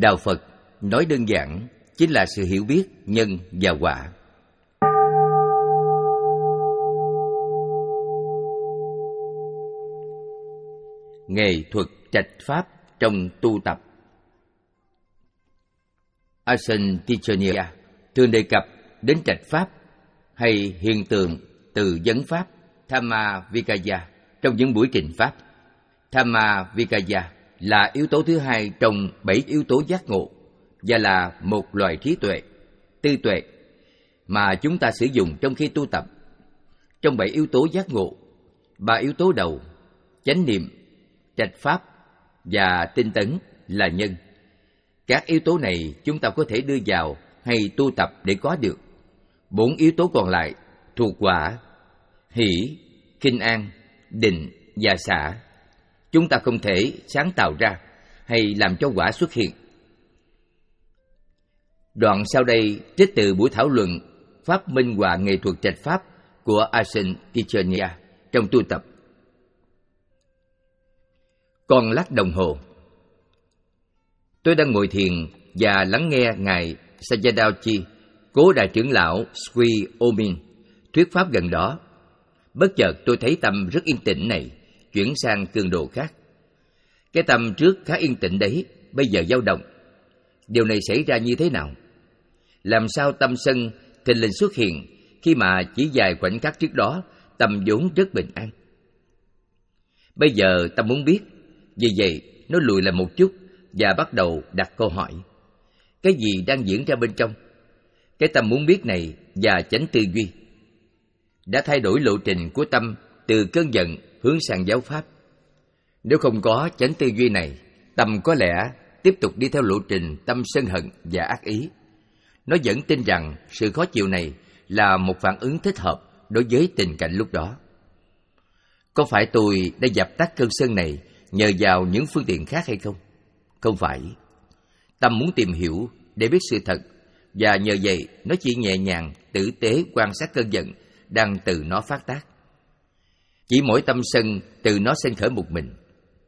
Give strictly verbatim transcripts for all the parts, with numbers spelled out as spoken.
Đạo Phật nói đơn giản chính là sự hiểu biết nhân và quả. Nghệ thuật trạch pháp trong tu tập. Ajahn Tijaniya thường đề cập đến trạch pháp hay hiện tượng từ vấn pháp Dhamma Vicaya trong những buổi trình pháp. Dhamma Vicaya là yếu tố thứ hai trong bảy yếu tố giác ngộ và là một loại trí tuệ, tư tuệ mà chúng ta sử dụng trong khi tu tập. Trong bảy yếu tố giác ngộ, ba yếu tố đầu, chánh niệm, trạch pháp và tinh tấn là nhân. Các yếu tố này chúng ta có thể đưa vào hay tu tập để có được. Bốn yếu tố còn lại thuộc quả, hỷ, khinh an, định và xả. Chúng ta không thể sáng tạo ra hay làm cho quả xuất hiện. Đoạn sau đây trích từ buổi thảo luận Pháp minh họa nghệ thuật trạch pháp của Ajahn Tijaniya trong tu tập. Con lắc đồng hồ. Tôi đang ngồi thiền và lắng nghe Ngài Sayadaw, cố đại trưởng lão Sri Omin, thuyết pháp gần đó. Bất chợt tôi thấy tâm rất yên tĩnh này chuyển sang cường độ khác. Cái tâm trước khá yên tĩnh đấy, bây giờ dao động. Điều này xảy ra như thế nào? Làm sao tâm sân thình lình xuất hiện khi mà chỉ vài khoảnh khắc trước đó tâm vốn rất bình an? Bây giờ tâm muốn biết, vì vậy nó lùi lại một chút và bắt đầu đặt câu hỏi. Cái gì đang diễn ra bên trong? Cái tâm muốn biết này và chánh tư duy đã thay đổi lộ trình của tâm từ cơn giận hướng sang giáo pháp. Nếu không có chánh tư duy này, tâm có lẽ tiếp tục đi theo lộ trình tâm sân hận và ác ý. Nó vẫn tin rằng sự khó chịu này là một phản ứng thích hợp đối với tình cảnh lúc đó. Có phải tôi đã dập tắt cơn sân này nhờ vào những phương tiện khác hay không? Không phải. Tâm muốn tìm hiểu để biết sự thật, và nhờ vậy nó chỉ nhẹ nhàng, tử tế quan sát cơn giận đang từ nó phát tác. Chỉ mỗi tâm sân từ nó sinh khởi một mình.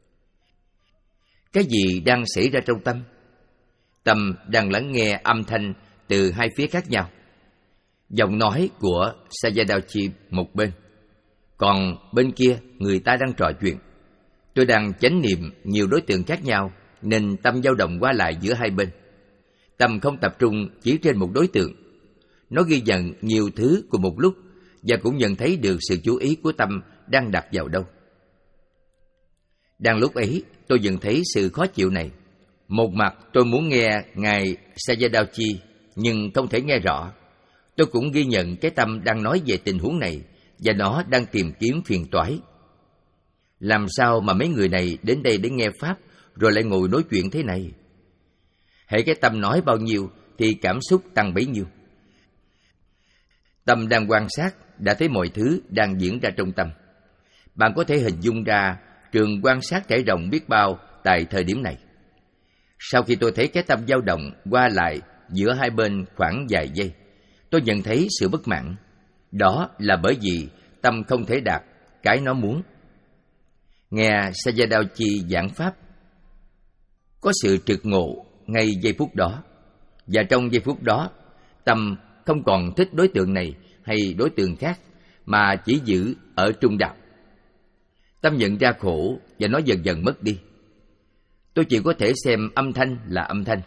Cái gì đang xảy ra trong tâm? Tâm đang lắng nghe âm thanh từ hai phía khác nhau. Giọng nói của Sayadaw một bên, còn bên kia người ta đang trò chuyện. Tôi đang chánh niệm nhiều đối tượng khác nhau nên tâm dao động qua lại giữa hai bên. Tâm không tập trung chỉ trên một đối tượng. Nó ghi nhận nhiều thứ cùng một lúc và cũng nhận thấy được sự chú ý của tâm đang đặt vào đâu. Đang lúc ấy, tôi nhận thấy sự khó chịu này. Một mặt tôi muốn nghe Ngài Sayadaw nhưng không thể nghe rõ. Tôi cũng ghi nhận cái tâm đang nói về tình huống này và nó đang tìm kiếm phiền toái. Làm sao mà mấy người này đến đây để nghe Pháp rồi lại ngồi nói chuyện thế này? Hễ cái tâm nói bao nhiêu thì cảm xúc tăng bấy nhiêu. Tâm đang quan sát đã thấy mọi thứ đang diễn ra trong tâm. Bạn có thể hình dung ra trường quan sát trải rộng biết bao tại thời điểm này. Sau khi tôi thấy cái tâm dao động qua lại giữa hai bên khoảng vài giây, tôi nhận thấy sự bất mãn. Đó là bởi vì tâm không thể đạt cái nó muốn. Nghe Sayadaw giảng Pháp, có sự trực ngộ ngay giây phút đó. Và trong giây phút đó, tâm không còn thích đối tượng này hay đối tượng khác, mà chỉ giữ ở trung đạo. Tâm nhận ra khổ và nó dần dần mất đi. Tôi chỉ có thể xem âm thanh là âm thanh.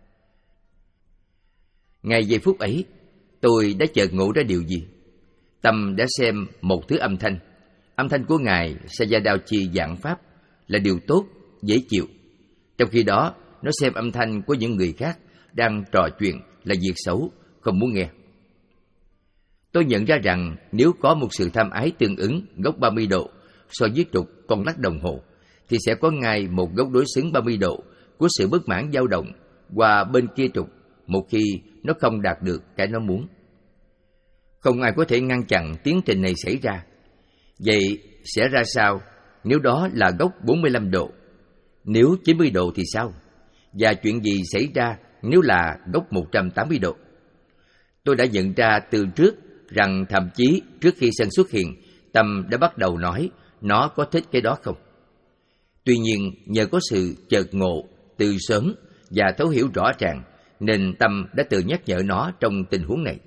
Ngay giây phút ấy, tôi đã chợt ngộ ra điều gì? Tâm đã xem một thứ âm thanh. Âm thanh của Ngài Sayadaw giảng Pháp là điều tốt, dễ chịu. Trong khi đó, nó xem âm thanh của những người khác đang trò chuyện là việc xấu, không muốn nghe. Tôi nhận ra rằng nếu có một sự tham ái tương ứng góc ba mươi độ so với trục con lắc đồng hồ, thì sẽ có ngay một góc đối xứng ba mươi độ của sự bất mãn dao động qua bên kia trục một khi nó không đạt được cái nó muốn. Không ai có thể ngăn chặn tiến trình này xảy ra. Vậy sẽ ra sao nếu đó là góc bốn mươi lăm độ? Nếu chín mươi độ thì sao? Và chuyện gì xảy ra nếu là góc một trăm tám mươi độ? Tôi đã nhận ra từ trước rằng thậm chí trước khi sân xuất hiện, tâm đã bắt đầu nói nó có thích cái đó không. Tuy nhiên, nhờ có sự chợt ngộ từ sớm và thấu hiểu rõ ràng, nên tâm đã tự nhắc nhở nó trong tình huống này.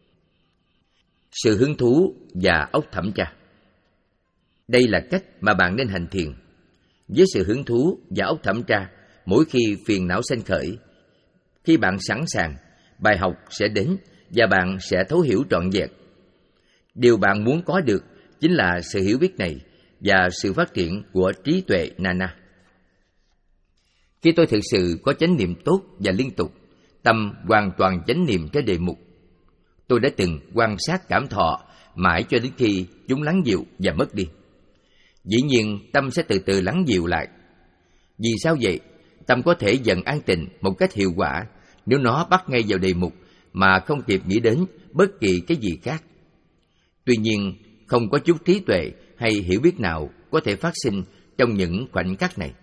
Sự hứng thú và óc thẩm tra. Đây là cách mà bạn nên hành thiền. Với sự hứng thú và óc thẩm tra, mỗi khi phiền não sanh khởi, khi bạn sẵn sàng, bài học sẽ đến và bạn sẽ thấu hiểu trọn vẹn. Điều bạn muốn có được chính là sự hiểu biết này và sự phát triển của trí tuệ Nana. Khi tôi thực sự có chánh niệm tốt và liên tục, tâm hoàn toàn chánh niệm cái đề mục, tôi đã từng quan sát cảm thọ mãi cho đến khi chúng lắng dịu và mất đi. Dĩ nhiên tâm sẽ từ từ lắng dịu lại. Vì sao vậy? Tâm có thể dần an tịnh một cách hiệu quả nếu nó bắt ngay vào đề mục mà không kịp nghĩ đến bất kỳ cái gì khác. Tuy nhiên, không có chút trí tuệ hay hiểu biết nào có thể phát sinh trong những khoảnh khắc này.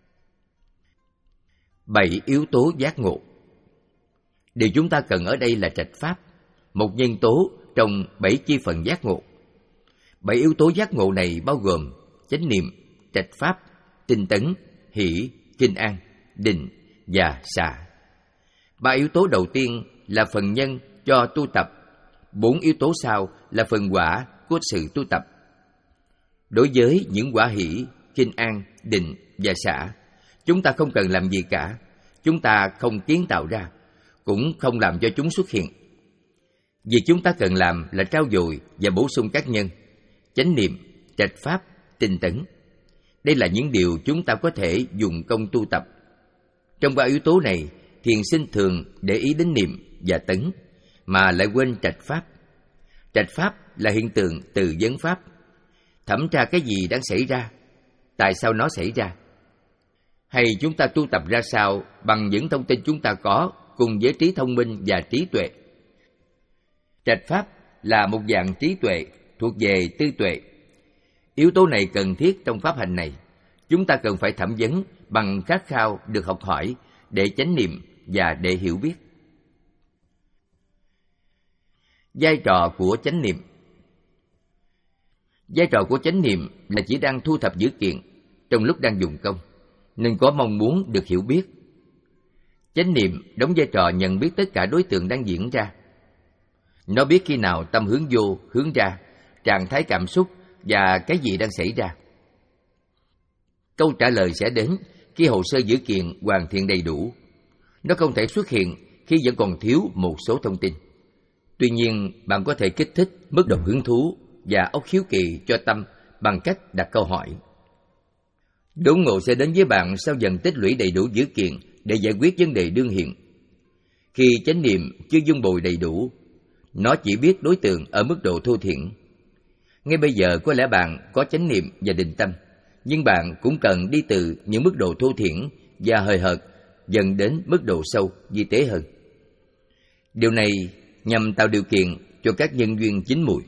Bảy yếu tố giác ngộ. Điều chúng ta cần ở đây là trạch pháp, một nhân tố trong bảy chi phần giác ngộ. Bảy yếu tố giác ngộ này bao gồm chánh niệm, trạch pháp, tinh tấn, hỷ, kinh an, định và xả. Ba yếu tố đầu tiên là phần nhân cho tu tập, bốn yếu tố sau là phần quả của sự tu tập. Đối với những quả hỷ, kinh an, định và xả, chúng ta không cần làm gì cả, chúng ta không kiến tạo ra, cũng không làm cho chúng xuất hiện. Việc chúng ta cần làm là trau dồi và bổ sung các nhân, chánh niệm, trạch pháp, tinh tấn. Đây là những điều chúng ta có thể dùng công tu tập. Trong ba yếu tố này, thiền sinh thường để ý đến niệm và tấn, mà lại quên trạch pháp. Trạch pháp là hiện tượng từ vấn pháp, thẩm tra cái gì đang xảy ra, tại sao nó xảy ra. Hay chúng ta tu tập ra sao bằng những thông tin chúng ta có cùng với trí thông minh và trí tuệ. Trạch pháp là một dạng trí tuệ thuộc về tư tuệ. Yếu tố này cần thiết trong pháp hành này. Chúng ta cần phải thẩm vấn bằng khát khao được học hỏi để chánh niệm và để hiểu biết. Vai trò của chánh niệm. Vai trò của chánh niệm là chỉ đang thu thập dữ kiện trong lúc đang dùng công, nên có mong muốn được hiểu biết. Chánh niệm đóng vai trò nhận biết tất cả đối tượng đang diễn ra. Nó biết khi nào tâm hướng vô, hướng ra, trạng thái cảm xúc và cái gì đang xảy ra. Câu trả lời sẽ đến khi hồ sơ dữ kiện hoàn thiện đầy đủ. Nó không thể xuất hiện khi vẫn còn thiếu một số thông tin. Tuy nhiên, bạn có thể kích thích mức độ hứng thú và óc hiếu kỳ cho tâm bằng cách đặt câu hỏi. Đốn ngộ sẽ đến với bạn sau dần tích lũy đầy đủ dữ kiện để giải quyết vấn đề đương hiện. Khi chánh niệm chưa dung bồi đầy đủ, nó chỉ biết đối tượng ở mức độ thô thiển. Ngay bây giờ có lẽ bạn có chánh niệm và định tâm, nhưng bạn cũng cần đi từ những mức độ thô thiển và hời hợt dần đến mức độ sâu, vi tế hơn. Điều này nhằm tạo điều kiện cho các nhân duyên chín mùi.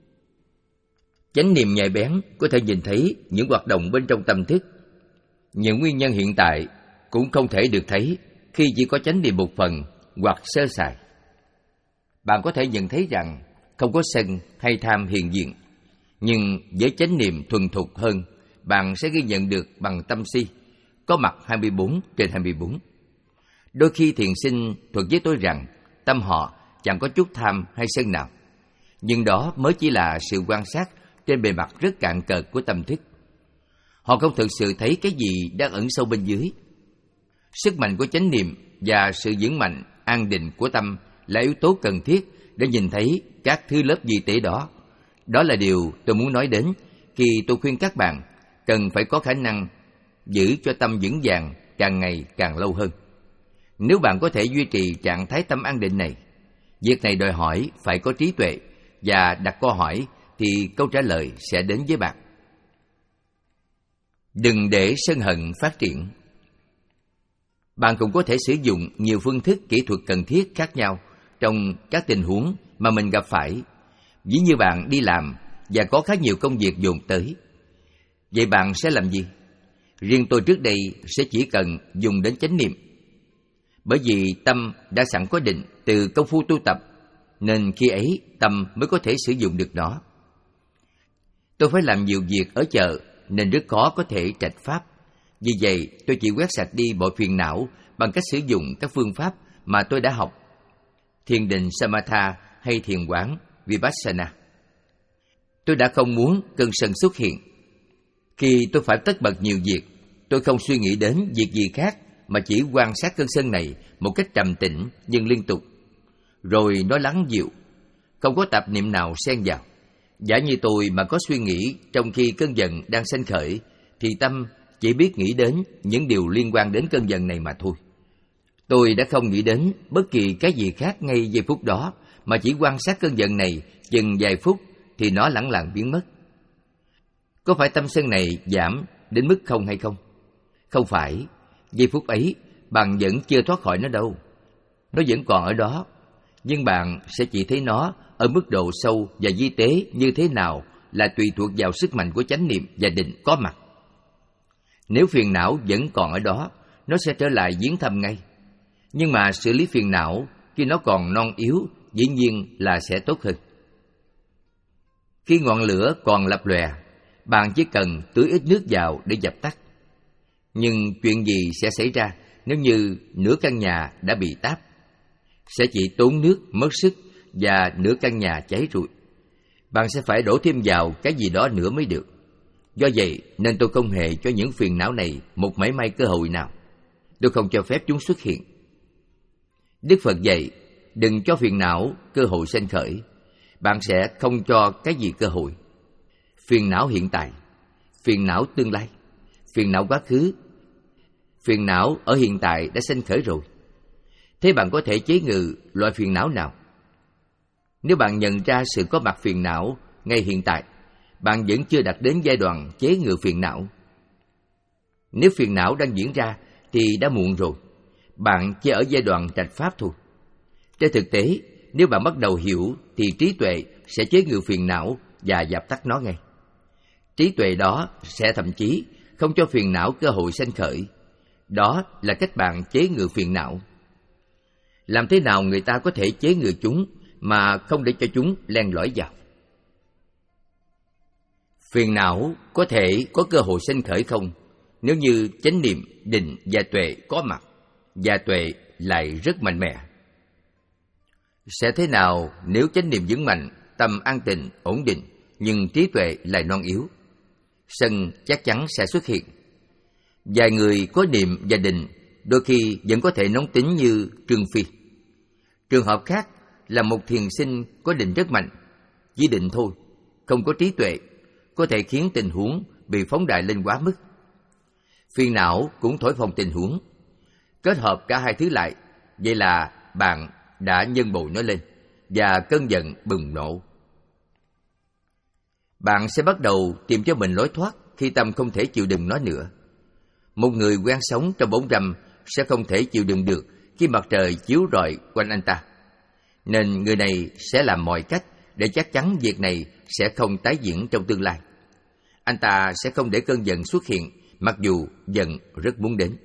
Chánh niệm nhạy bén có thể nhìn thấy những hoạt động bên trong tâm thức. Những nguyên nhân hiện tại cũng không thể được thấy khi chỉ có chánh niệm một phần hoặc sơ sài. Bạn có thể nhận thấy rằng không có sân hay tham hiện diện, nhưng với chánh niệm thuần thục hơn, bạn sẽ ghi nhận được bằng tâm si, có mặt hai mươi bốn trên hai mươi bốn. Đôi khi thiền sinh thuật với tôi rằng tâm họ chẳng có chút tham hay sân nào, nhưng đó mới chỉ là sự quan sát trên bề mặt rất cạn cợt của tâm thức. Họ không thực sự thấy cái gì đang ẩn sâu bên dưới. Sức mạnh của chánh niệm và sự vững mạnh, an định của tâm là yếu tố cần thiết để nhìn thấy các thứ lớp vi tế đó. Đó là điều tôi muốn nói đến khi tôi khuyên các bạn cần phải có khả năng giữ cho tâm vững vàng càng ngày càng lâu hơn. Nếu bạn có thể duy trì trạng thái tâm an định này, việc này đòi hỏi phải có trí tuệ, và đặt câu hỏi thì câu trả lời sẽ đến với bạn. Đừng để sân hận phát triển. Bạn cũng có thể sử dụng nhiều phương thức kỹ thuật cần thiết khác nhau trong các tình huống mà mình gặp phải. Ví như bạn đi làm và có khá nhiều công việc dồn tới. Vậy bạn sẽ làm gì? Riêng tôi trước đây sẽ chỉ cần dùng đến chánh niệm. Bởi vì tâm đã sẵn có định từ công phu tu tập, nên khi ấy tâm mới có thể sử dụng được nó. Tôi phải làm nhiều việc ở chợ nên rất khó có thể trạch pháp. Vì vậy tôi chỉ quét sạch đi mọi phiền não bằng cách sử dụng các phương pháp mà tôi đã học, thiền định Samatha hay thiền quán Vipassana. Tôi đã không muốn cơn sân xuất hiện. Khi tôi phải tất bật nhiều việc, tôi không suy nghĩ đến việc gì khác mà chỉ quan sát cơn sân này một cách trầm tĩnh nhưng liên tục. Rồi nó lắng dịu, không có tạp niệm nào xen vào. Giả như tôi mà có suy nghĩ trong khi cơn giận đang sanh khởi, thì tâm chỉ biết nghĩ đến những điều liên quan đến cơn giận này mà thôi. Tôi đã không nghĩ đến bất kỳ cái gì khác ngay giây phút đó, mà chỉ quan sát cơn giận này chừng vài phút thì nó lẳng lặng biến mất. Có phải tâm sân này giảm đến mức không hay không? Không phải. Giây phút ấy, bạn vẫn chưa thoát khỏi nó đâu. Nó vẫn còn ở đó, nhưng bạn sẽ chỉ thấy nó ở mức độ sâu và vi tế như thế nào là tùy thuộc vào sức mạnh của chánh niệm và định có mặt. Nếu phiền não vẫn còn ở đó, nó sẽ trở lại viếng thăm ngay. Nhưng mà xử lý phiền não khi nó còn non yếu dĩ nhiên là sẽ tốt hơn. Khi ngọn lửa còn lập lòe, bạn chỉ cần tưới ít nước vào để dập tắt. Nhưng chuyện gì sẽ xảy ra nếu như nửa căn nhà đã bị táp? Sẽ chỉ tốn nước, mất sức và nửa căn nhà cháy rụi. Bạn sẽ phải đổ thêm vào cái gì đó nữa mới được. Do vậy nên tôi không hề cho những phiền não này một mảy may cơ hội nào. Tôi không cho phép chúng xuất hiện. Đức Phật dạy, đừng cho phiền não cơ hội sanh khởi. Bạn sẽ không cho cái gì cơ hội. Phiền não hiện tại, phiền não tương lai, phiền não quá khứ, phiền não ở hiện tại đã sanh khởi rồi. Thế bạn có thể chế ngự loại phiền não nào? Nếu bạn nhận ra sự có mặt phiền não ngay hiện tại, bạn vẫn chưa đạt đến giai đoạn chế ngự phiền não. Nếu phiền não đang diễn ra thì đã muộn rồi. Bạn chỉ ở giai đoạn trạch pháp thôi. Trên thực tế, nếu bạn bắt đầu hiểu thì trí tuệ sẽ chế ngự phiền não và dập tắt nó ngay. Trí tuệ đó sẽ thậm chí không cho phiền não cơ hội sanh khởi. Đó là cách bạn chế ngự phiền não. Làm thế nào người ta có thể chế ngự chúng mà không để cho chúng len lỏi vào? Phiền não có thể có cơ hội sanh khởi không nếu như chánh niệm, định và tuệ có mặt, và tuệ lại rất mạnh mẽ? Sẽ thế nào nếu chánh niệm vững mạnh, tâm an tịnh, ổn định, nhưng trí tuệ lại non yếu? Sân chắc chắn sẽ xuất hiện. Vài người có niệm và định đôi khi vẫn có thể nóng tính như Trương Phi. Trường hợp khác là một thiền sinh có định rất mạnh, chỉ định thôi, không có trí tuệ, có thể khiến tình huống bị phóng đại lên quá mức. Phiền não cũng thổi phồng tình huống. Kết hợp cả hai thứ lại, vậy là bạn đã nhân bội nó lên, và cơn giận bùng nổ. Bạn sẽ bắt đầu tìm cho mình lối thoát khi tâm không thể chịu đựng nó nữa. Một người quen sống trong bóng râm sẽ không thể chịu đựng được khi mặt trời chiếu rọi quanh anh ta. Nên người này sẽ làm mọi cách để chắc chắn việc này sẽ không tái diễn trong tương lai. Anh ta sẽ không để cơn giận xuất hiện, mặc dù giận rất muốn đến.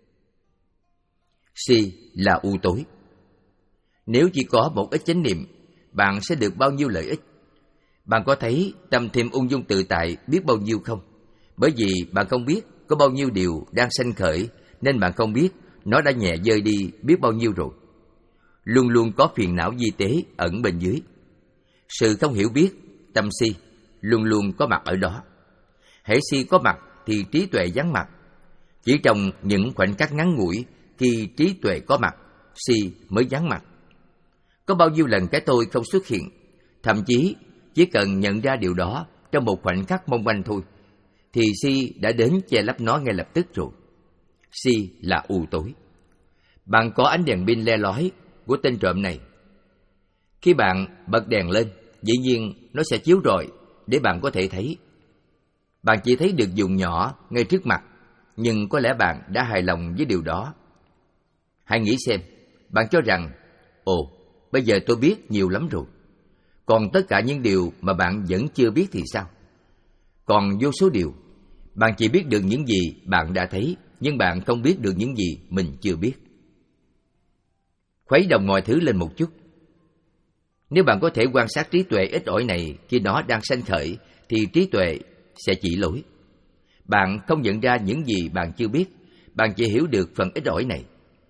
Si là u tối. Nếu chỉ có một ít chánh niệm, bạn sẽ được bao nhiêu lợi ích? Bạn có thấy tâm thêm ung dung tự tại biết bao nhiêu không? Bởi vì bạn không biết có bao nhiêu điều đang sanh khởi, nên bạn không biết nó đã nhẹ vơi đi biết bao nhiêu rồi. Luôn luôn có phiền não vi tế ẩn bên dưới. Sự không hiểu biết, tâm si, luôn luôn có mặt ở đó. Hễ si có mặt thì trí tuệ vắng mặt. Chỉ trong những khoảnh khắc ngắn ngủi, khi trí tuệ có mặt, si mới vắng mặt. Có bao nhiêu lần cái tôi không xuất hiện, thậm chí chỉ cần nhận ra điều đó trong một khoảnh khắc mong manh thôi, thì si đã đến che lấp nó ngay lập tức rồi. Si là u tối. Bạn có ánh đèn pin le lói của tên trộm này. Khi bạn bật đèn lên, dĩ nhiên nó sẽ chiếu rọi để bạn có thể thấy. Bạn chỉ thấy được vùng nhỏ ngay trước mặt, nhưng có lẽ bạn đã hài lòng với điều đó. Hãy nghĩ xem, bạn cho rằng, ồ, bây giờ tôi biết nhiều lắm rồi. Còn tất cả những điều mà bạn vẫn chưa biết thì sao? Còn vô số điều, bạn chỉ biết được những gì bạn đã thấy, nhưng bạn không biết được những gì mình chưa biết. Khuấy động mọi thứ lên một chút. Nếu bạn có thể quan sát trí tuệ ít ỏi này khi nó đang sanh khởi, thì trí tuệ sẽ chỉ lỗi. Bạn không nhận ra những gì bạn chưa biết, bạn chỉ hiểu được phần ít ỏi này.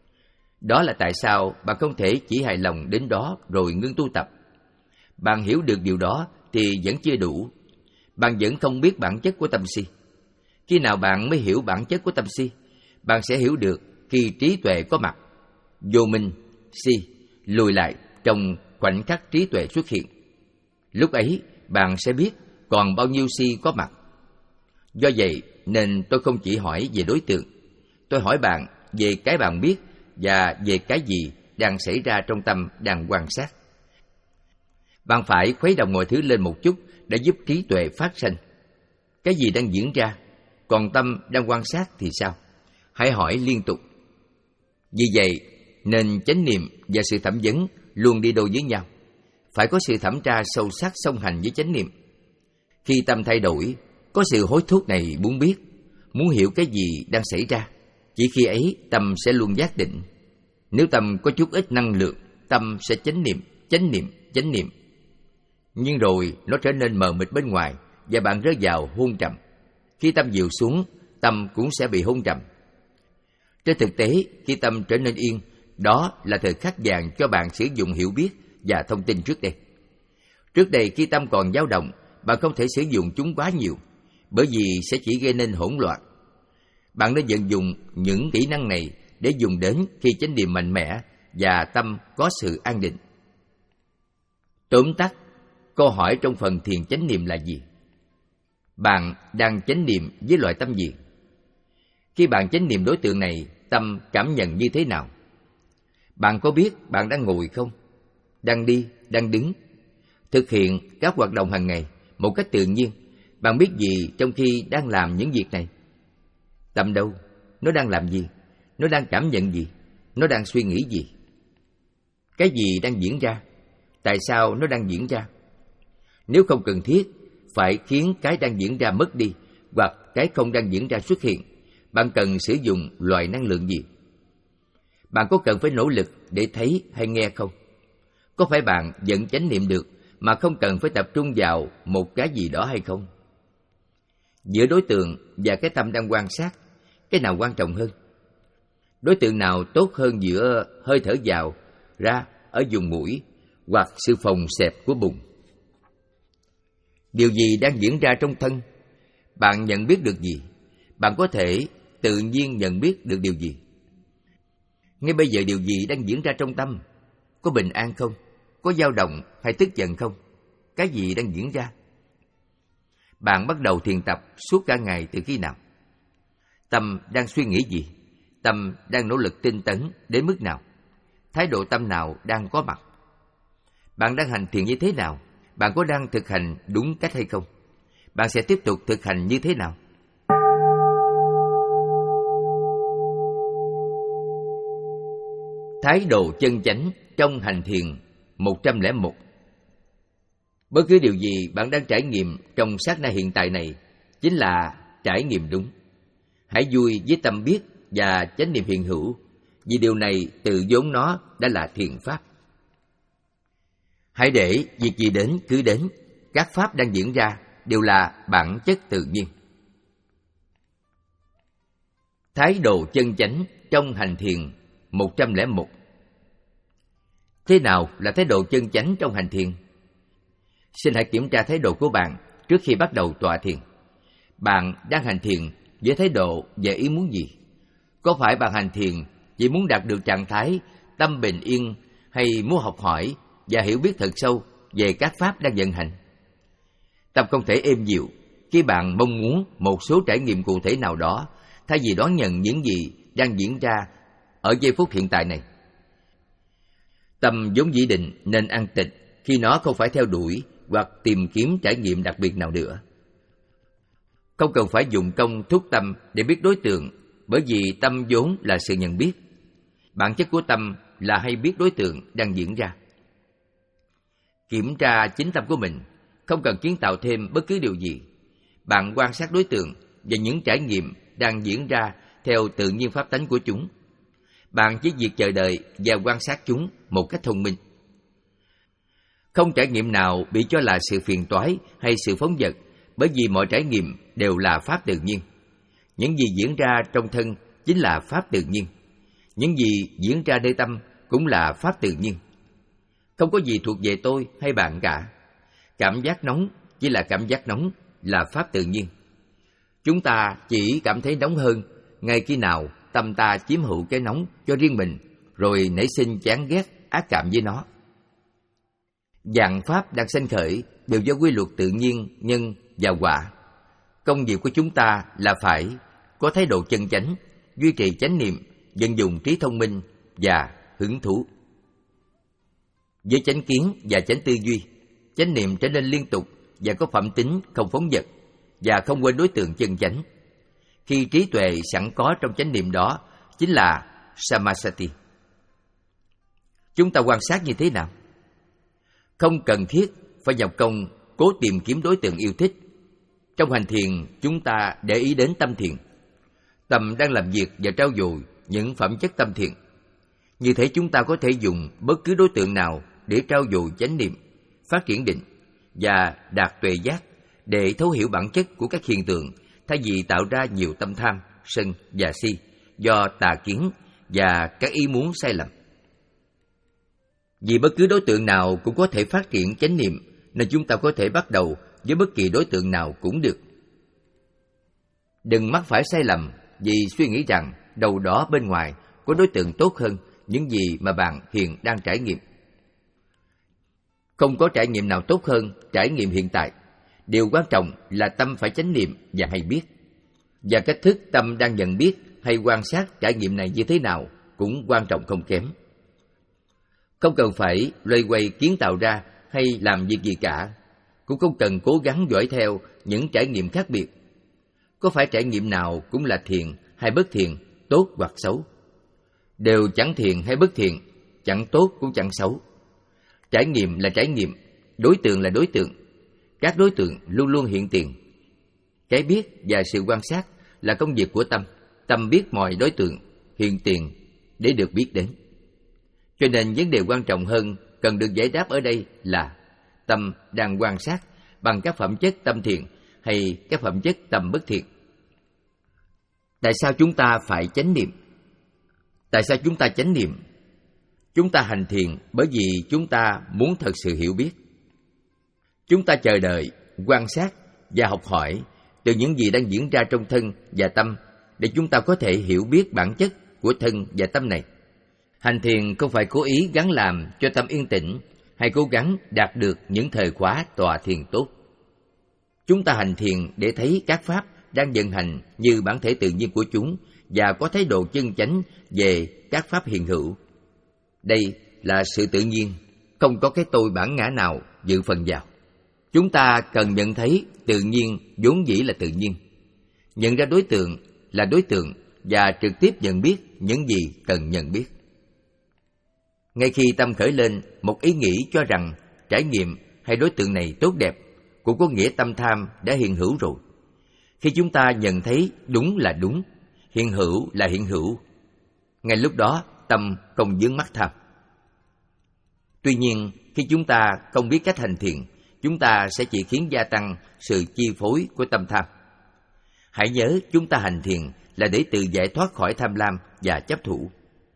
Đó là tại sao bạn không thể chỉ hài lòng đến đó rồi ngưng tu tập. Bạn hiểu được điều đó thì vẫn chưa đủ. Bạn vẫn không biết bản chất của tâm si. Khi nào bạn mới hiểu bản chất của tâm si? Bạn sẽ hiểu được khi trí tuệ có mặt. Vô minh, si, lùi lại trong khoảnh khắc trí tuệ xuất hiện. Lúc ấy, bạn sẽ biết còn bao nhiêu si có mặt. Do vậy nên tôi không chỉ hỏi về đối tượng. Tôi hỏi bạn về cái bạn biết và về cái gì đang xảy ra trong tâm đang quan sát. Bạn phải khuấy động mọi thứ lên một chút để giúp trí tuệ phát sanh. Cái gì đang diễn ra, còn tâm đang quan sát thì sao? Hãy hỏi liên tục. Vì vậy nên chánh niệm và sự thẩm vấn luôn đi đôi với nhau. Phải có sự thẩm tra sâu sắc song hành với chánh niệm. Khi tâm thay đổi, có sự hối thúc này muốn biết, muốn hiểu cái gì đang xảy ra. Chỉ khi ấy tâm sẽ luôn giác định. Nếu tâm có chút ít năng lượng, tâm sẽ chánh niệm, chánh niệm, chánh niệm. Nhưng rồi nó trở nên mờ mịt bên ngoài và bạn rơi vào hôn trầm. Khi tâm dịu xuống, tâm cũng sẽ bị hôn trầm. Trên thực tế, khi tâm trở nên yên, đó là thời khắc vàng cho bạn sử dụng hiểu biết và thông tin trước đây. Trước đây khi tâm còn dao động, bạn không thể sử dụng chúng quá nhiều, bởi vì sẽ chỉ gây nên hỗn loạn. Bạn nên vận dụng những kỹ năng này để dùng đến khi chánh niệm mạnh mẽ và tâm có sự an định. Tóm tắt, câu hỏi trong phần thiền chánh niệm là gì? Bạn đang chánh niệm với loại tâm gì? Khi bạn chánh niệm đối tượng này, tâm cảm nhận như thế nào? Bạn có biết bạn đang ngồi không? Đang đi, đang đứng? Thực hiện các hoạt động hàng ngày một cách tự nhiên. Bạn biết gì trong khi đang làm những việc này? Tâm đâu? Nó đang làm gì? Nó đang cảm nhận gì? Nó đang suy nghĩ gì? Cái gì đang diễn ra? Tại sao nó đang diễn ra? Nếu không cần thiết phải khiến cái đang diễn ra mất đi hoặc cái không đang diễn ra xuất hiện, bạn cần sử dụng loại năng lượng gì? Bạn có cần phải nỗ lực để thấy hay nghe không? Có phải bạn vẫn chánh niệm được mà không cần phải tập trung vào một cái gì đó hay không? Giữa đối tượng và cái tâm đang quan sát, cái nào quan trọng hơn? Đối tượng nào tốt hơn giữa hơi thở vào, ra ở vùng mũi hoặc sự phồng xẹp của bụng? Điều gì đang diễn ra trong thân? Bạn nhận biết được gì? Bạn có thể tự nhiên nhận biết được điều gì? Ngay bây giờ điều gì đang diễn ra trong tâm? Có bình an không? Có dao động hay tức giận không? Cái gì đang diễn ra? Bạn bắt đầu thiền tập suốt cả ngày từ khi nào? Tâm đang suy nghĩ gì? Tâm đang nỗ lực tinh tấn đến mức nào? Thái độ tâm nào đang có mặt? Bạn đang hành thiền như thế nào? Bạn có đang thực hành đúng cách hay không? Bạn sẽ tiếp tục thực hành như thế nào? Thái độ chân chánh trong hành thiền một trăm lẻ một. Bất cứ điều gì bạn đang trải nghiệm trong sát na hiện tại này chính là trải nghiệm đúng. Hãy vui với tâm biết và chánh niệm hiện hữu, vì điều này tự vốn nó đã là thiền pháp. Hãy để việc gì đến cứ đến, các pháp đang diễn ra đều là bản chất tự nhiên. Thái độ chân chánh trong hành thiền một trăm lẻ một. Thế nào là thái độ chân chánh trong hành thiền? Xin hãy kiểm tra thái độ của bạn trước khi bắt đầu tọa thiền. Bạn đang hành thiền với thái độ và ý muốn gì? Có phải bạn hành thiền chỉ muốn đạt được trạng thái tâm bình yên hay muốn học hỏi và hiểu biết thật sâu về các pháp đang vận hành? Tâm không thể êm dịu khi bạn mong muốn một số trải nghiệm cụ thể nào đó thay vì đón nhận những gì đang diễn ra ở giây phút hiện tại này. Tâm vốn dĩ định nên an tịch khi nó không phải theo đuổi hoặc tìm kiếm trải nghiệm đặc biệt nào nữa. Không cần phải dùng công thúc tâm để biết đối tượng, bởi vì tâm vốn là sự nhận biết. Bản chất của tâm là hay biết đối tượng đang diễn ra. Kiểm tra chính tâm của mình, không cần kiến tạo thêm bất cứ điều gì. Bạn quan sát đối tượng và những trải nghiệm đang diễn ra theo tự nhiên pháp tánh của chúng. Bạn chỉ việc chờ đợi và quan sát chúng một cách thông minh. Không trải nghiệm nào bị cho là sự phiền toái hay sự phóng dật, bởi vì mọi trải nghiệm đều là pháp tự nhiên. Những gì diễn ra trong thân chính là pháp tự nhiên. Những gì diễn ra nơi tâm cũng là pháp tự nhiên. Không có gì thuộc về tôi hay bạn cả. Cảm giác nóng chỉ là cảm giác nóng, là pháp tự nhiên. Chúng ta chỉ cảm thấy nóng hơn ngay khi nào tâm ta chiếm hữu cái nóng cho riêng mình, rồi nảy sinh chán ghét, ác cảm với nó. Vạn pháp đang sanh khởi đều do quy luật tự nhiên nhân và quả. Công việc của chúng ta là phải có thái độ chân chánh, duy trì chánh niệm, vận dụng trí thông minh và hứng thú. Với chánh kiến và chánh tư duy, chánh niệm trở nên liên tục và có phẩm tính không phóng dật và không quên đối tượng chân chánh. Khi trí tuệ sẵn có trong chánh niệm đó chính là Samasati. Chúng ta quan sát như thế nào? Không cần thiết phải nhập công cố tìm kiếm đối tượng yêu thích. Trong hành thiền, chúng ta để ý đến tâm thiền. Tâm đang làm việc và trau dồi những phẩm chất tâm thiền. Như thế chúng ta có thể dùng bất cứ đối tượng nào để trau dồi chánh niệm, phát triển định và đạt tuệ giác để thấu hiểu bản chất của các hiện tượng, thay vì tạo ra nhiều tâm tham, sân và si do tà kiến và các ý muốn sai lầm. Vì bất cứ đối tượng nào cũng có thể phát triển chánh niệm, nên chúng ta có thể bắt đầu với bất kỳ đối tượng nào cũng được. Đừng mắc phải sai lầm vì suy nghĩ rằng đâu đó bên ngoài có đối tượng tốt hơn những gì mà bạn hiện đang trải nghiệm. Không có trải nghiệm nào tốt hơn trải nghiệm hiện tại. Điều quan trọng là tâm phải chánh niệm và hay biết. Và cách thức tâm đang nhận biết hay quan sát trải nghiệm này như thế nào cũng quan trọng không kém. Không cần phải loay hoay kiến tạo ra hay làm việc gì cả. Cũng không cần cố gắng dõi theo những trải nghiệm khác biệt. Có phải trải nghiệm nào cũng là thiện hay bất thiện, tốt hoặc xấu. Đều chẳng thiện hay bất thiện, chẳng tốt cũng chẳng xấu. Trải nghiệm là trải nghiệm, đối tượng là đối tượng. Các đối tượng luôn luôn hiện tiền. Cái biết và sự quan sát là công việc của tâm. Tâm biết mọi đối tượng, hiện tiền để được biết đến. Cho nên vấn đề quan trọng hơn cần được giải đáp ở đây là tâm đang quan sát bằng các phẩm chất tâm thiện hay các phẩm chất tâm bất thiện. Tại sao chúng ta phải chánh niệm? Tại sao chúng ta chánh niệm? Chúng ta hành thiền bởi vì chúng ta muốn thật sự hiểu biết. Chúng ta chờ đợi, quan sát và học hỏi từ những gì đang diễn ra trong thân và tâm để chúng ta có thể hiểu biết bản chất của thân và tâm này. Hành thiền không phải cố ý gắng làm cho tâm yên tĩnh hay cố gắng đạt được những thời khóa tọa thiền tốt. Chúng ta hành thiền để thấy các pháp đang vận hành như bản thể tự nhiên của chúng và có thái độ chân chánh về các pháp hiện hữu. Đây là sự tự nhiên, không có cái tôi bản ngã nào dự phần vào. Chúng ta cần nhận thấy tự nhiên vốn dĩ là tự nhiên. Nhận ra đối tượng là đối tượng và trực tiếp nhận biết những gì cần nhận biết. Ngay khi tâm khởi lên một ý nghĩ cho rằng trải nghiệm hay đối tượng này tốt đẹp, cũng có nghĩa tâm tham đã hiện hữu rồi. Khi chúng ta nhận thấy đúng là đúng, hiện hữu là hiện hữu, ngay lúc đó tâm không vướng mắc tham. Tuy nhiên, khi chúng ta không biết cách hành thiền, chúng ta sẽ chỉ khiến gia tăng sự chi phối của tâm tham. Hãy nhớ, chúng ta hành thiền là để tự giải thoát khỏi tham lam và chấp thủ.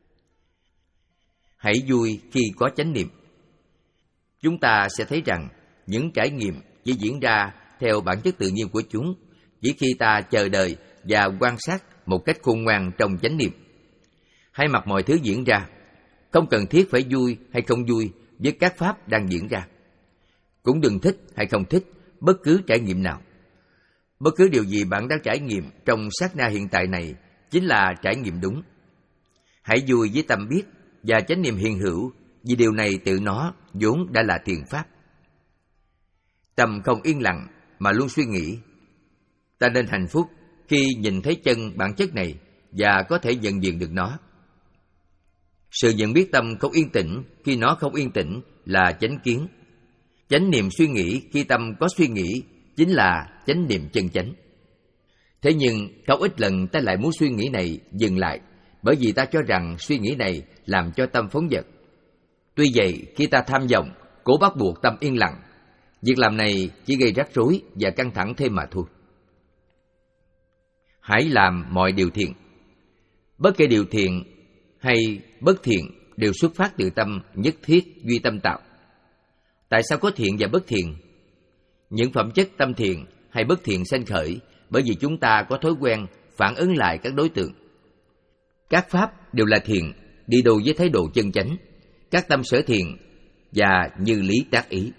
Hãy vui khi có chánh niệm. Chúng ta sẽ thấy rằng những trải nghiệm chỉ diễn ra theo bản chất tự nhiên của chúng chỉ khi ta chờ đợi và quan sát một cách khôn ngoan trong chánh niệm. Hãy mặc mọi thứ diễn ra, không cần thiết phải vui hay không vui với các pháp đang diễn ra. Cũng đừng thích hay không thích bất cứ trải nghiệm nào. Bất cứ điều gì bạn đang trải nghiệm trong sát na hiện tại này chính là trải nghiệm đúng. Hãy vui với tâm biết và chánh niệm hiện hữu, vì điều này tự nó vốn đã là thiền pháp. Tâm không yên lặng mà luôn suy nghĩ. Ta nên hạnh phúc khi nhìn thấy chân bản chất này và có thể nhận diện được nó. Sự nhận biết tâm không yên tĩnh khi nó không yên tĩnh là chánh kiến. Chánh niệm suy nghĩ khi tâm có suy nghĩ chính là chánh niệm chân chánh. Thế nhưng không ít lần ta lại muốn suy nghĩ này dừng lại, bởi vì ta cho rằng suy nghĩ này làm cho tâm phóng dật. Tuy vậy, khi ta tham vọng, cố bắt buộc tâm yên lặng, việc làm này chỉ gây rắc rối và căng thẳng thêm mà thôi. Hãy làm mọi điều thiện. Bất kể điều thiện hay bất thiện đều xuất phát từ tâm nhất thiết duy tâm tạo. Tại sao có thiện và bất thiện? Những phẩm chất tâm thiện hay bất thiện sanh khởi bởi vì chúng ta có thói quen phản ứng lại các đối tượng. Các pháp đều là thiện, đi đôi với thái độ chân chánh, các tâm sở thiện và như lý tác ý.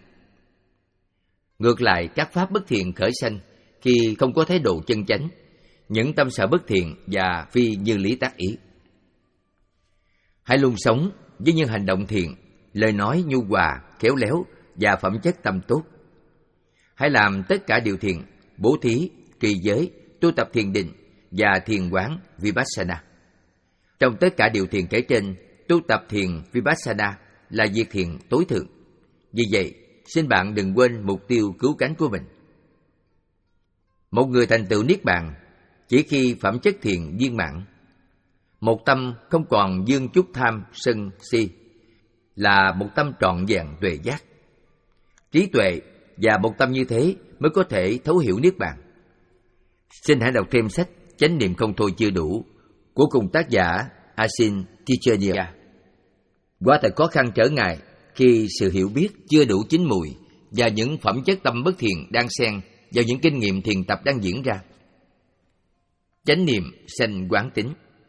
Ngược lại, các pháp bất thiện khởi sanh khi không có thái độ chân chánh, những tâm sở bất thiện và phi như lý tác ý. Hãy luôn sống với những hành động thiện, lời nói nhu hòa, khéo léo và phẩm chất tâm tốt. Hãy làm tất cả điều thiện, bố thí, trì giới, tu tập thiền định và thiền quán Vipassana. Trong tất cả điều thiện kể trên, tu tập thiền Vipassana là việc thiện tối thượng. Vì vậy, xin bạn đừng quên mục tiêu cứu cánh của mình. Một người thành tựu niết bàn chỉ khi phẩm chất thiện viên mãn, một tâm không còn dương chút tham sân si, là một tâm trọn vẹn tuệ giác. Trí tuệ và một tâm như thế mới có thể thấu hiểu niết bàn. Xin hãy đọc thêm sách Chánh niệm không thôi chưa đủ của cùng tác giả Asin Tichenia. Quả thật khó khăn trở ngại khi sự hiểu biết chưa đủ chín mùi và những phẩm chất tâm bất thiện đang xen vào những kinh nghiệm thiền tập đang diễn ra. Chánh niệm sanh quán tính.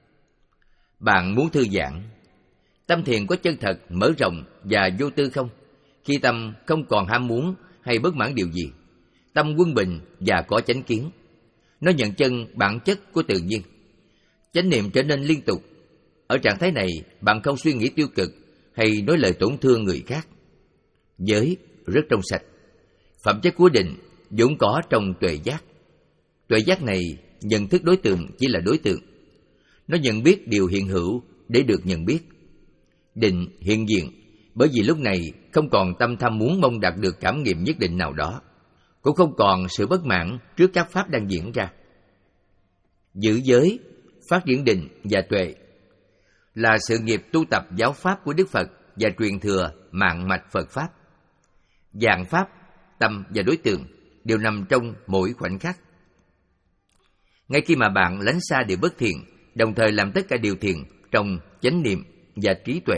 Bạn muốn thư giãn, tâm thiền có chân thật, mở rộng và vô tư không? Khi tâm không còn ham muốn hay bất mãn điều gì, tâm quân bình và có chánh kiến, nó nhận chân bản chất của tự nhiên. Chánh niệm trở nên liên tục. Ở trạng thái này, bạn không suy nghĩ tiêu cực hay nói lời tổn thương người khác. Giới rất trong sạch. Phẩm chất của định vốn có trong tuệ giác. Tuệ giác này nhận thức đối tượng chỉ là đối tượng. Nó nhận biết điều hiện hữu để được nhận biết. Định hiện diện bởi vì lúc này không còn tâm tham muốn mong đạt được cảm nghiệm nhất định nào đó, cũng không còn sự bất mãn trước các pháp đang diễn ra. Giữ giới, phát triển định và tuệ là sự nghiệp tu tập giáo pháp của Đức Phật và truyền thừa mạng mạch Phật Pháp. Dạng pháp, tâm và đối tượng đều nằm trong mỗi khoảnh khắc. Ngay khi mà bạn lánh xa điều bất thiện, đồng thời làm tất cả điều thiện trong chánh niệm và trí tuệ.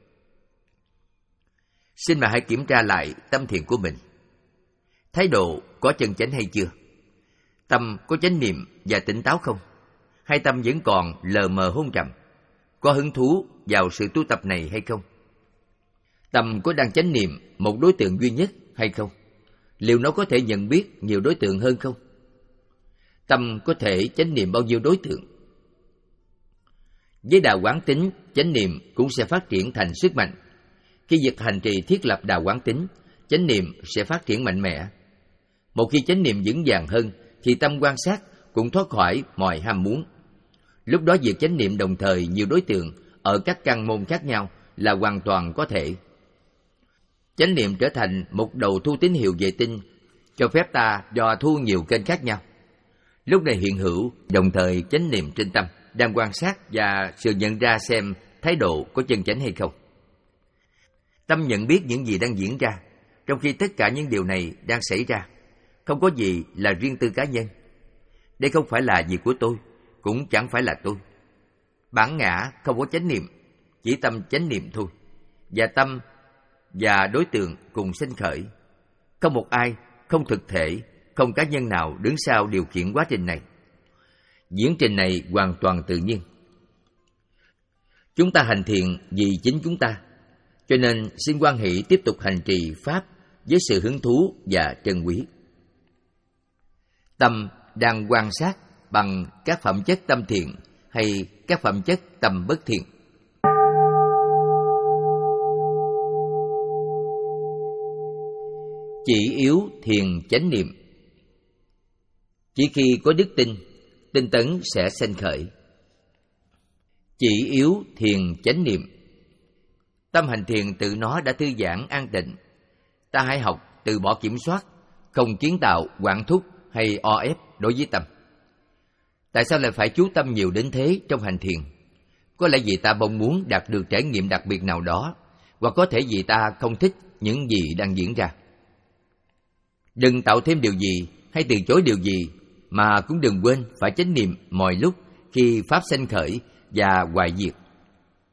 Xin mà hãy kiểm tra lại tâm thiện của mình. Thái độ có chân chánh hay chưa? Tâm có chánh niệm và tỉnh táo không? Hay tâm vẫn còn lờ mờ hôn trầm? Có hứng thú vào sự tu tập này hay không? Tâm có đang chánh niệm một đối tượng duy nhất hay không? Liệu nó có thể nhận biết nhiều đối tượng hơn không? Tâm có thể chánh niệm bao nhiêu đối tượng? Với đà quán tính, chánh niệm cũng sẽ phát triển thành sức mạnh. Khi việc hành trì thiết lập đà quán tính, chánh niệm sẽ phát triển mạnh mẽ. Một khi chánh niệm vững vàng hơn, thì tâm quan sát cũng thoát khỏi mọi ham muốn. Lúc đó việc chánh niệm đồng thời nhiều đối tượng ở các căn môn khác nhau là hoàn toàn có thể. Chánh niệm trở thành một đầu thu tín hiệu vệ tinh, cho phép ta dò thu nhiều kênh khác nhau. Lúc này hiện hữu đồng thời chánh niệm trên tâm, đang quan sát và sự nhận ra xem thái độ có chân chánh hay không. Tâm nhận biết những gì đang diễn ra, trong khi tất cả những điều này đang xảy ra. Không có gì là riêng tư cá nhân. Đây không phải là việc của tôi, cũng chẳng phải là tôi. Bản ngã không có chánh niệm, chỉ tâm chánh niệm thôi. Và tâm và đối tượng cùng sinh khởi. Không một ai, không thực thể, không cá nhân nào đứng sau điều khiển quá trình này. Diễn trình này hoàn toàn tự nhiên. Chúng ta hành thiện vì chính chúng ta, cho nên xin hoan hỷ tiếp tục hành trì Pháp với sự hứng thú và trân quý. Tâm đang quan sát bằng các phẩm chất tâm thiện hay các phẩm chất tâm bất thiện. Chỉ yếu thiền chánh niệm. Chỉ khi có đức tin, tinh tấn sẽ sanh khởi. Chỉ yếu thiền chánh niệm. Tâm hành thiền tự nó đã thư giãn an tịnh. Ta hãy học từ bỏ kiểm soát, không kiến tạo, quản thúc hay o ép đối với tâm. Tại sao lại phải chú tâm nhiều đến thế trong hành thiền? Có lẽ vì ta mong muốn đạt được trải nghiệm đặc biệt nào đó, hoặc có thể vì ta không thích những gì đang diễn ra. Đừng tạo thêm điều gì hay từ chối điều gì, mà cũng đừng quên phải chánh niệm mọi lúc khi Pháp sanh khởi và hoại diệt.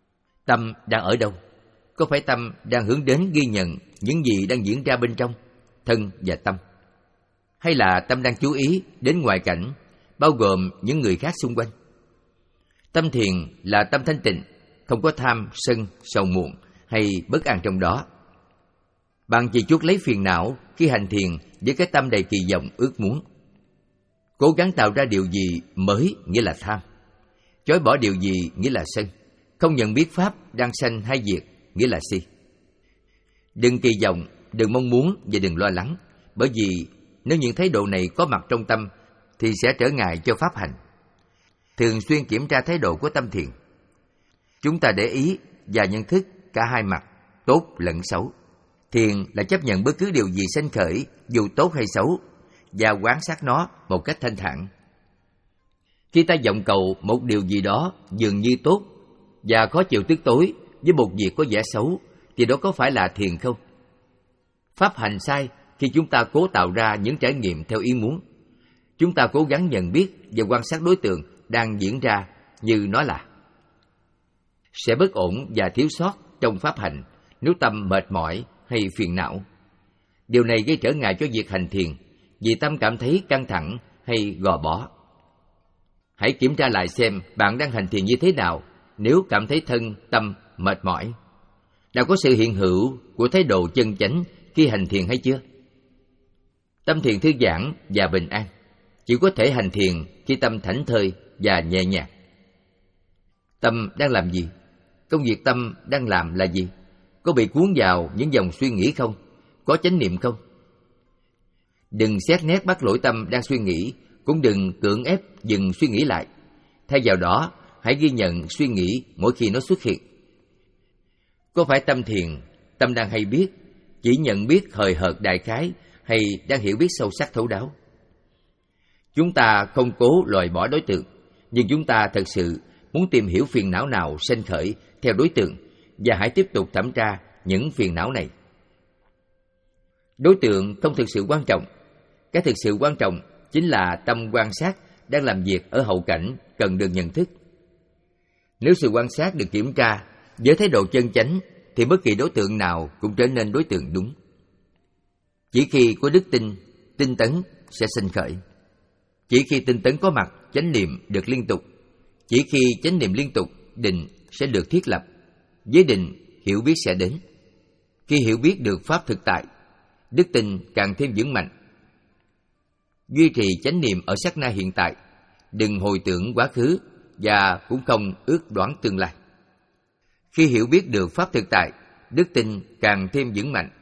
Tâm đang ở đâu? Có phải tâm đang hướng đến ghi nhận những gì đang diễn ra bên trong, thân và tâm? Hay là tâm đang chú ý đến ngoại cảnh, bao gồm những người khác xung quanh? Tâm thiền là tâm thanh tịnh, không có tham, sân, sầu muộn hay bất an trong đó. Bạn chỉ chuốc lấy phiền não khi hành thiền với cái tâm đầy kỳ vọng ước muốn. Cố gắng tạo ra điều gì mới nghĩa là tham, chối bỏ điều gì nghĩa là sân, không nhận biết pháp đang sanh hay diệt nghĩa là si. Đừng kỳ vọng, đừng mong muốn và đừng lo lắng, bởi vì nếu những thái độ này có mặt trong tâm thì sẽ trở ngại cho pháp hành. Thường xuyên kiểm tra thái độ của tâm thiền. Chúng ta để ý và nhận thức cả hai mặt, tốt lẫn xấu. Thiền là chấp nhận bất cứ điều gì sanh khởi, dù tốt hay xấu, và quan sát nó một cách thanh thản. Khi ta vọng cầu một điều gì đó dường như tốt và khó chịu tức tối với một việc có vẻ xấu, thì đó có phải là thiền không? Pháp hành sai khi chúng ta cố tạo ra những trải nghiệm theo ý muốn. Chúng ta cố gắng nhận biết và quan sát đối tượng đang diễn ra như nó là. Sẽ bất ổn và thiếu sót trong pháp hành nếu tâm mệt mỏi hay phiền não. Điều này gây trở ngại cho việc hành thiền vì tâm cảm thấy căng thẳng hay gò bó. Hãy kiểm tra lại xem bạn đang hành thiền như thế nào nếu cảm thấy thân, tâm mệt mỏi. Đã có sự hiện hữu của thái độ chân chánh khi hành thiền hay chưa? Tâm thiền thư giãn và bình an chỉ có thể hành thiền khi tâm thảnh thơi và nhẹ nhàng. Tâm đang làm gì? Công việc tâm đang làm là gì? Có bị cuốn vào những dòng suy nghĩ không? Có chánh niệm không? Đừng xét nét bắt lỗi tâm đang suy nghĩ, cũng đừng cưỡng ép dừng suy nghĩ lại. Thay vào đó, hãy ghi nhận suy nghĩ mỗi khi nó xuất hiện. Có phải tâm thiền, tâm đang hay biết, chỉ nhận biết hời hợt đại khái hay đang hiểu biết sâu sắc thấu đáo? Chúng ta không cố loại bỏ đối tượng, nhưng chúng ta thật sự muốn tìm hiểu phiền não nào sanh khởi theo đối tượng và hãy tiếp tục thẩm tra những phiền não này. Đối tượng không thực sự quan trọng. Cái thực sự quan trọng chính là tâm quan sát đang làm việc ở hậu cảnh cần được nhận thức. Nếu sự quan sát được kiểm tra với thái độ chân chánh thì bất kỳ đối tượng nào cũng trở nên đối tượng đúng. Chỉ khi có đức tin, tinh tấn sẽ sinh khởi. Chỉ khi tinh tấn có mặt, chánh niệm được liên tục. Chỉ khi chánh niệm liên tục, định sẽ được thiết lập. Với định, hiểu biết sẽ đến. Khi hiểu biết được pháp thực tại, đức tin càng thêm vững mạnh. Duy trì chánh niệm ở sát na hiện tại, đừng hồi tưởng quá khứ và cũng không ước đoán tương lai. Khi hiểu biết được pháp thực tại, đức tin càng thêm vững mạnh.